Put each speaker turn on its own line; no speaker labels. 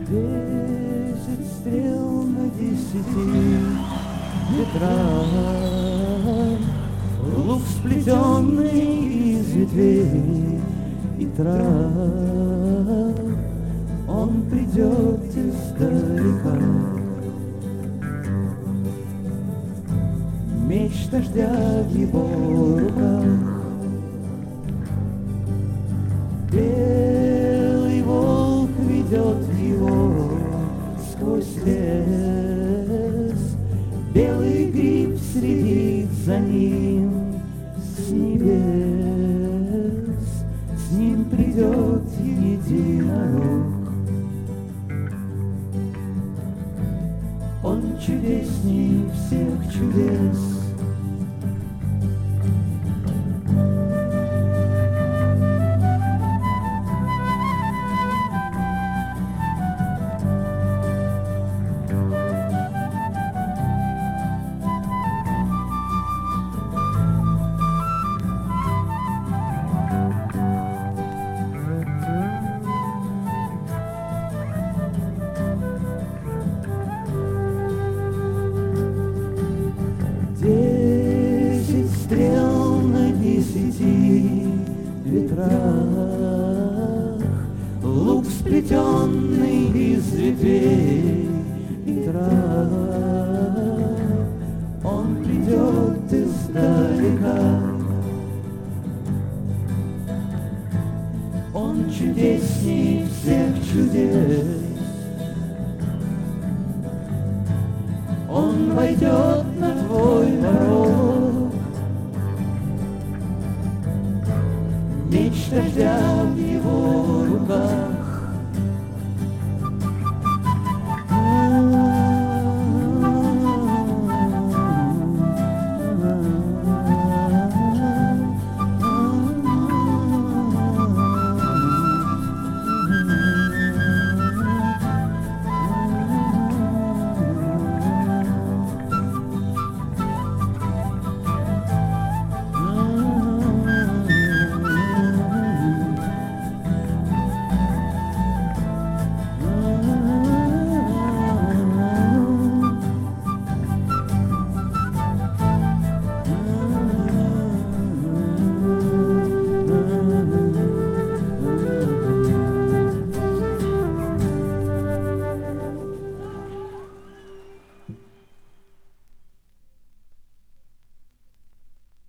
10 стрел на 10 ветрах, лук, сплетенный из ветвей и трав, он придет издалека. Меч дождя в его руках, белый волк ведет его сквозь лес, белый гриб следит за ним с небес, с ним придет единорог. Он чудесней всех чудес. Стрел на 10 ветрах, лук, сплетенный из ветвей и трав, он придет издалека. Он чудесней всех чудес. Он войдет на твой порог, меч дождя в его руках.